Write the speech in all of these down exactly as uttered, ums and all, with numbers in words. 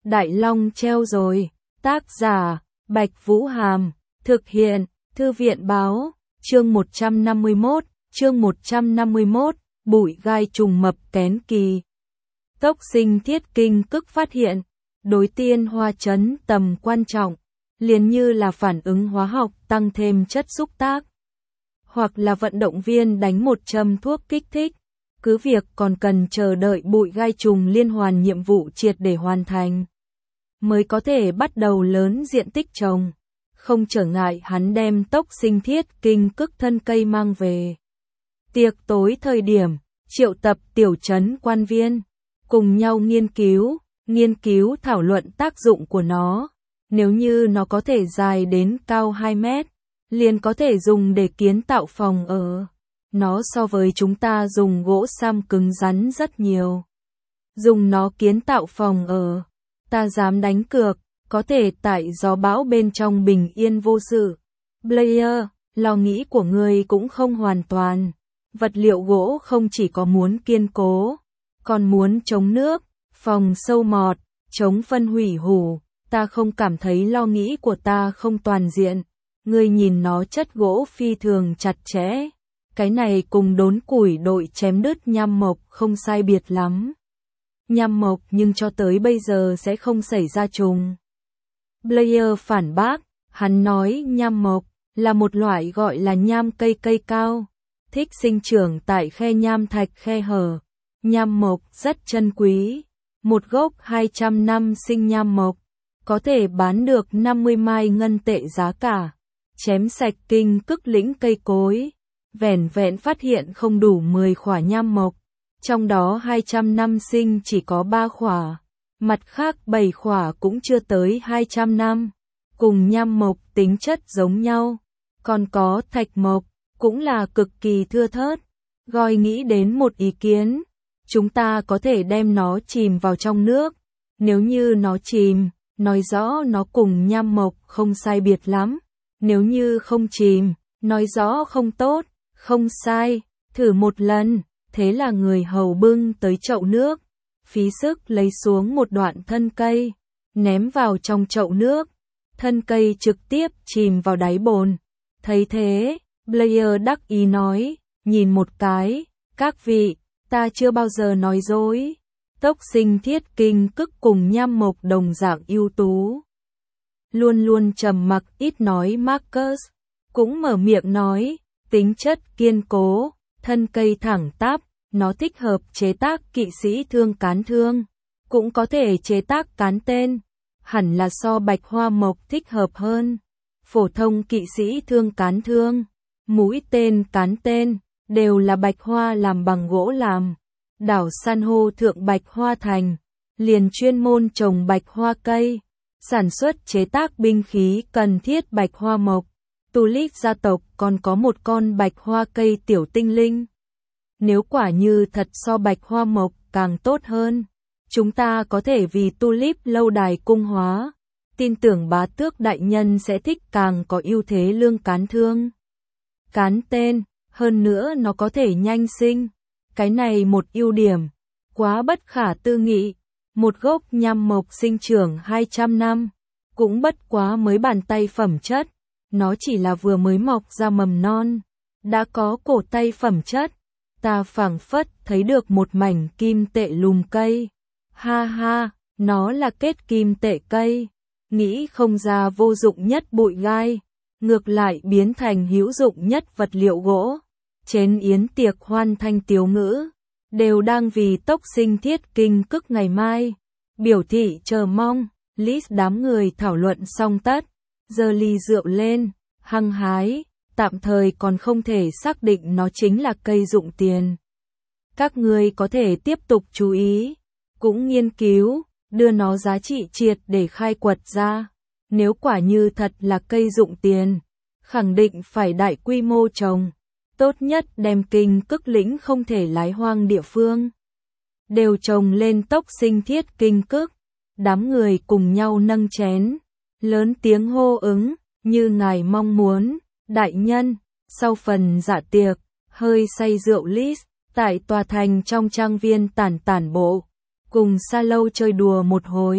Đại Long treo rồi. Tác giả, Bạch Vũ Hàm. Thực hiện, Thư viện Báo. Chương một trăm năm mươi mốt, chương một trăm năm mươi mốt, bụi gai trùng mập kén kỳ. Tốc sinh thiết kinh cức phát hiện, đối tiên hoa chấn tầm quan trọng, liền như là phản ứng hóa học tăng thêm chất xúc tác, hoặc là vận động viên đánh một châm thuốc kích thích, cứ việc còn cần chờ đợi bụi gai trùng liên hoàn nhiệm vụ triệt để hoàn thành, mới có thể bắt đầu lớn diện tích trồng. Không trở ngại hắn đem tốc sinh thiết kinh cức thân cây mang về. Tiệc tối thời điểm, triệu tập tiểu trấn quan viên, cùng nhau nghiên cứu, nghiên cứu thảo luận tác dụng của nó. Nếu như nó có thể dài đến cao hai mét, liền có thể dùng để kiến tạo phòng ở. Nó so với chúng ta dùng gỗ sam cứng rắn rất nhiều. Dùng nó kiến tạo phòng ở, ta dám đánh cược, có thể tại gió bão bên trong bình yên vô sự. Blair, lo nghĩ của ngươi cũng không hoàn toàn. Vật liệu gỗ không chỉ có muốn kiên cố, còn muốn chống nước, phòng sâu mọt, chống phân hủy hủ. Ta không cảm thấy lo nghĩ của ta không toàn diện. Ngươi nhìn nó chất gỗ phi thường chặt chẽ. Cái này cùng đốn củi đội chém đứt nham mộc không sai biệt lắm. Nham mộc nhưng cho tới bây giờ sẽ không xảy ra trùng. Blair phản bác, hắn nói nham mộc là một loại gọi là nham cây cây cao, thích sinh trưởng tại khe nham thạch khe hở. Nham mộc rất chân quý, một gốc hai trăm năm sinh nham mộc, có thể bán được năm mươi mai ngân tệ giá cả. Chém sạch kinh cức lĩnh cây cối, vẻn vẹn phát hiện không đủ mười khỏa nham mộc, trong đó hai trăm năm sinh chỉ có ba khỏa. Mặt khác bảy khỏa cũng chưa tới hai trăm năm, cùng nham mộc tính chất giống nhau. Còn có thạch mộc, cũng là cực kỳ thưa thớt. Goi nghĩ đến một ý kiến, chúng ta có thể đem nó chìm vào trong nước. Nếu như nó chìm, nói rõ nó cùng nham mộc không sai biệt lắm. Nếu như không chìm, nói rõ không tốt, không sai, thử một lần. Thế là người hầu bưng tới chậu nước, phí sức lấy xuống một đoạn thân cây, ném vào trong chậu nước. Thân cây trực tiếp chìm vào đáy bồn. Thấy thế, Blair đắc ý nói, nhìn một cái, các vị, ta chưa bao giờ nói dối. Tốc sinh thiết kinh cức cùng nham mộc đồng dạng ưu tú. Luôn luôn trầm mặc ít nói Marcus, cũng mở miệng nói, tính chất kiên cố, thân cây thẳng tắp, nó thích hợp chế tác kỵ sĩ thương cán thương, cũng có thể chế tác cán tên, hẳn là so bạch hoa mộc thích hợp hơn. Phổ thông kỵ sĩ thương cán thương, mũi tên cán tên, đều là bạch hoa làm bằng gỗ làm. Đảo san hô thượng bạch hoa thành, liền chuyên môn trồng bạch hoa cây, sản xuất chế tác binh khí cần thiết bạch hoa mộc. Tulip gia tộc còn có một con bạch hoa cây tiểu tinh linh. Nếu quả như thật so bạch hoa mộc càng tốt hơn, chúng ta có thể vì tulip lâu đài cung hóa. Tin tưởng bá tước đại nhân sẽ thích càng có ưu thế lương cán thương. Cán tên, hơn nữa nó có thể nhanh sinh. Cái này một ưu điểm, quá bất khả tư nghị. Một gốc nham mộc sinh trưởng hai trăm năm, cũng bất quá mới bàn tay phẩm chất. Nó chỉ là vừa mới mọc ra mầm non, đã có cổ tay phẩm chất. Ta phảng phất thấy được một mảnh kim tệ lùm cây. Ha ha, nó là kết kim tệ cây. Nghĩ không ra vô dụng nhất bụi gai, ngược lại biến thành hữu dụng nhất vật liệu gỗ. Trên yến tiệc hoan thanh tiếu ngữ, đều đang vì tốc sinh thiết kinh cức ngày mai. Biểu thị chờ mong, list đám người thảo luận xong tất, giơ ly rượu lên, hăng hái. Tạm thời còn không thể xác định nó chính là cây dụng tiền. Các ngươi có thể tiếp tục chú ý, cũng nghiên cứu, đưa nó giá trị triệt để khai quật ra. Nếu quả như thật là cây dụng tiền, khẳng định phải đại quy mô trồng. Tốt nhất đem kinh cức lĩnh không thể lái hoang địa phương, đều trồng lên tốc sinh thiết kinh cức. Đám người cùng nhau nâng chén, lớn tiếng hô ứng, như ngài mong muốn. Đại nhân, sau phần dạ tiệc, hơi say rượu list, tại tòa thành trong trang viên tản tản bộ, cùng sa lâu chơi đùa một hồi.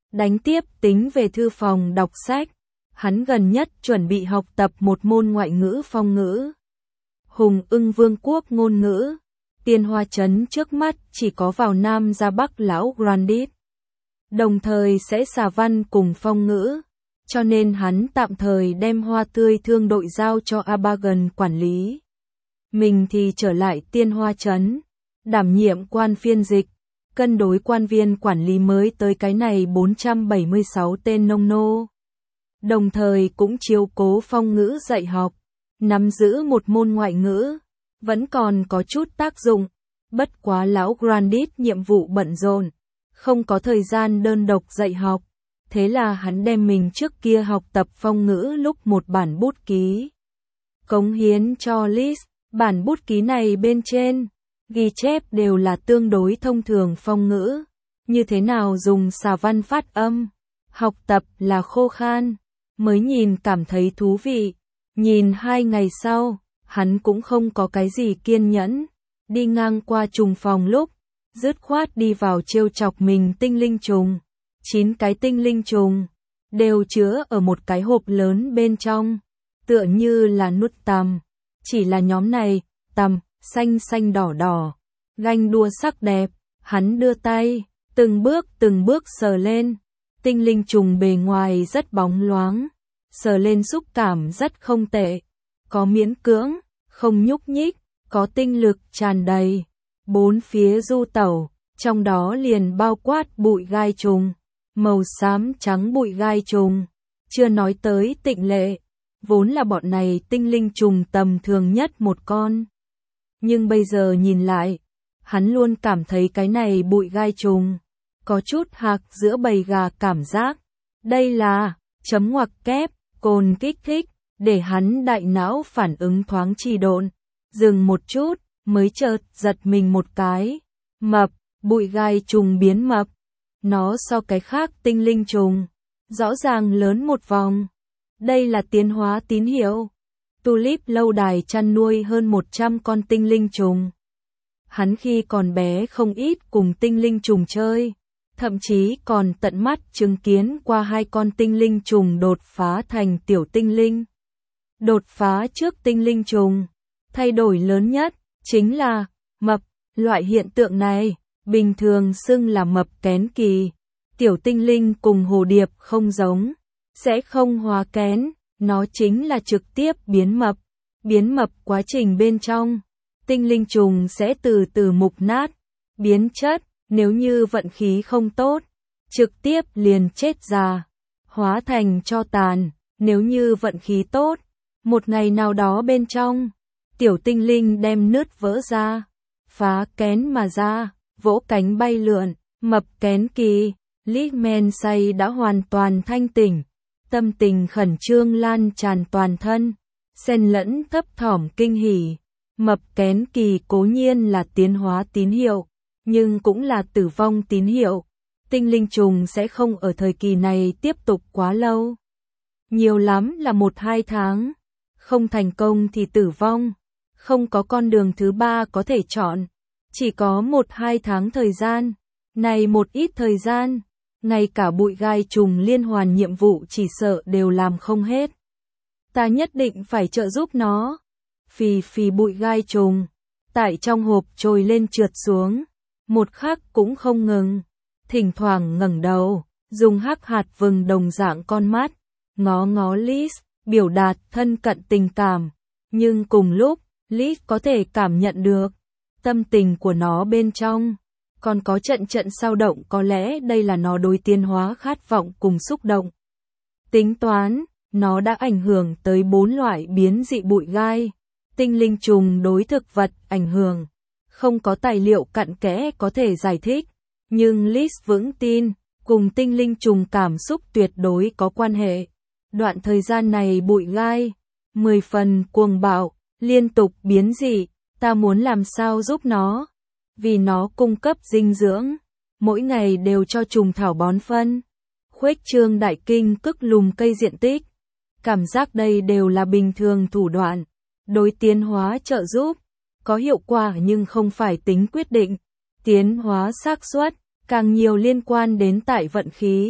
Đánh tiếp tính về thư phòng đọc sách, hắn gần nhất chuẩn bị học tập một môn ngoại ngữ phong ngữ. Hùng Ưng Vương quốc ngôn ngữ, Tiên Hoa Trấn trước mắt chỉ có vào Nam ra Bắc lão Grandit. Đồng thời sẽ xà văn cùng phong ngữ, cho nên hắn tạm thời đem Hoa Tươi thương đội giao cho Abagan quản lý. Mình thì trở lại Tiên Hoa Trấn, đảm nhiệm quan phiên dịch, cân đối quan viên quản lý mới tới cái này bốn trăm bảy mươi sáu tên nông nô. Đồng thời cũng chiếu cố phong ngữ dạy học, nắm giữ một môn ngoại ngữ, vẫn còn có chút tác dụng, bất quá lão Grandit nhiệm vụ bận rộn, không có thời gian đơn độc dạy học, thế là hắn đem mình trước kia học tập phong ngữ lúc một bản bút ký cống hiến cho Liz. Bản bút ký này bên trên ghi chép đều là tương đối thông thường phong ngữ, như thế nào dùng xà văn phát âm, học tập là khô khan, mới nhìn cảm thấy thú vị. Nhìn hai ngày sau, hắn cũng không có cái gì kiên nhẫn, đi ngang qua trùng phòng lúc, dứt khoát đi vào trêu chọc mình tinh linh trùng. Chín cái tinh linh trùng, đều chứa ở một cái hộp lớn bên trong, tựa như là nuốt tằm. Chỉ là nhóm này, tằm, xanh xanh đỏ đỏ, ganh đua sắc đẹp, hắn đưa tay, từng bước từng bước sờ lên, tinh linh trùng bề ngoài rất bóng loáng, sờ lên xúc cảm rất không tệ, có miễn cưỡng, không nhúc nhích, có tinh lực tràn đầy, bốn phía du tẩu, trong đó liền bao quát bụi gai trùng, màu xám trắng bụi gai trùng, chưa nói tới tịnh lệ. Vốn là bọn này tinh linh trùng tầm thường nhất một con. Nhưng bây giờ nhìn lại, hắn luôn cảm thấy cái này bụi gai trùng, có chút hạc giữa bầy gà cảm giác. Đây là, chấm ngoặc kép, cồn kích thích, để hắn đại não phản ứng thoáng trì độn. Dừng một chút, mới chợt giật mình một cái. Mập, bụi gai trùng biến mập. Nó so cái khác tinh linh trùng, rõ ràng lớn một vòng. Đây là tiến hóa tín hiệu. Tulip lâu đài chăn nuôi hơn một trăm con tinh linh trùng. Hắn khi còn bé không ít cùng tinh linh trùng chơi, thậm chí còn tận mắt chứng kiến qua hai con tinh linh trùng đột phá thành tiểu tinh linh. Đột phá trước tinh linh trùng, thay đổi lớn nhất chính là mập. Loại hiện tượng này bình thường xưng là mập kén kỳ. Tiểu tinh linh cùng hồ điệp không giống, sẽ không hóa kén, nó chính là trực tiếp biến mập. Biến mập quá trình bên trong, tinh linh trùng sẽ từ từ mục nát, biến chất, nếu như vận khí không tốt, trực tiếp liền chết già, hóa thành tro tàn, nếu như vận khí tốt, một ngày nào đó bên trong, tiểu tinh linh đem nứt vỡ ra, phá kén mà ra, vỗ cánh bay lượn, mập kén kỳ, Lickman say đã hoàn toàn thanh tỉnh, tâm tình khẩn trương lan tràn toàn thân, xen lẫn thấp thỏm kinh hỉ. Mập kén kỳ cố nhiên là tiến hóa tín hiệu, nhưng cũng là tử vong tín hiệu. Tinh linh trùng sẽ không ở thời kỳ này tiếp tục quá lâu. Nhiều lắm là một hai tháng. Không thành công thì tử vong. Không có con đường thứ ba có thể chọn. Chỉ có một hai tháng thời gian. Này một ít thời gian, ngay cả bụi gai trùng liên hoàn nhiệm vụ chỉ sợ đều làm không hết. Ta nhất định phải trợ giúp nó. Phì phì bụi gai trùng, tại trong hộp trồi lên trượt xuống, một khắc cũng không ngừng, thỉnh thoảng ngẩng đầu, dùng hắc hạt vừng đồng dạng con mắt, ngó ngó Liz, biểu đạt thân cận tình cảm, nhưng cùng lúc, Liz có thể cảm nhận được, tâm tình của nó bên trong, còn có trận trận sao động, có lẽ đây là nó đối tiến hóa khát vọng cùng xúc động. Tính toán, nó đã ảnh hưởng tới bốn loại biến dị bụi gai. Tinh linh trùng đối thực vật ảnh hưởng, không có tài liệu cặn kẽ có thể giải thích, nhưng Liz vững tin, cùng tinh linh trùng cảm xúc tuyệt đối có quan hệ. Đoạn thời gian này bụi gai, mười phần cuồng bạo, liên tục biến dị, ta muốn làm sao giúp nó, vì nó cung cấp dinh dưỡng, mỗi ngày đều cho trùng thảo bón phân, khuếch trương đại kinh cức lùm cây diện tích, cảm giác đây đều là bình thường thủ đoạn. Đối tiến hóa trợ giúp, có hiệu quả nhưng không phải tính quyết định. Tiến hóa xác suất, càng nhiều liên quan đến tại vận khí.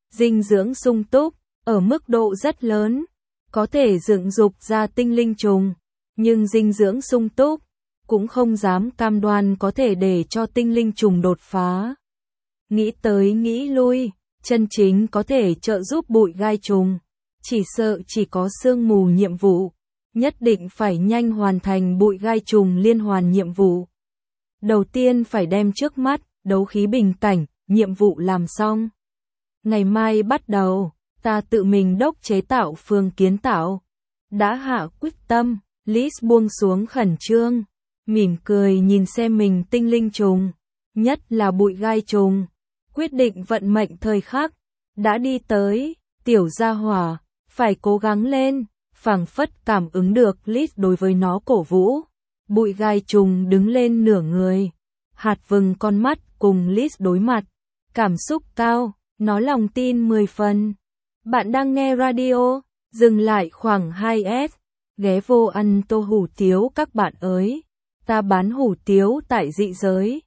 dinh dưỡng sung túc, ở mức độ rất lớn, có thể dựng dục ra tinh linh trùng, nhưng dinh dưỡng sung túc, cũng không dám cam đoan có thể để cho tinh linh trùng đột phá. Nghĩ tới nghĩ lui, chân chính có thể trợ giúp bụi gai trùng, chỉ sợ chỉ có sương mù nhiệm vụ, nhất định phải nhanh hoàn thành bụi gai trùng liên hoàn nhiệm vụ. Đầu tiên phải đem trước mắt, đấu khí bình cảnh, nhiệm vụ làm xong. Ngày mai bắt đầu, ta tự mình đốc chế tạo phương kiến tạo. Đã hạ quyết tâm, Liz buông xuống khẩn trương, mỉm cười nhìn xem mình tinh linh trùng, nhất là bụi gai trùng. Quyết định vận mệnh thời khắc, đã đi tới, tiểu gia hỏa, phải cố gắng lên, phảng phất cảm ứng được Liz đối với nó cổ vũ. Bụi gai trùng đứng lên nửa người, hạt vừng con mắt cùng Liz đối mặt, cảm xúc cao, nó lòng tin mười phần. Bạn đang nghe radio, dừng lại khoảng hai S, ghé vô ăn tô hủ tiếu các bạn ơi, ta bán hủ tiếu tại dị giới.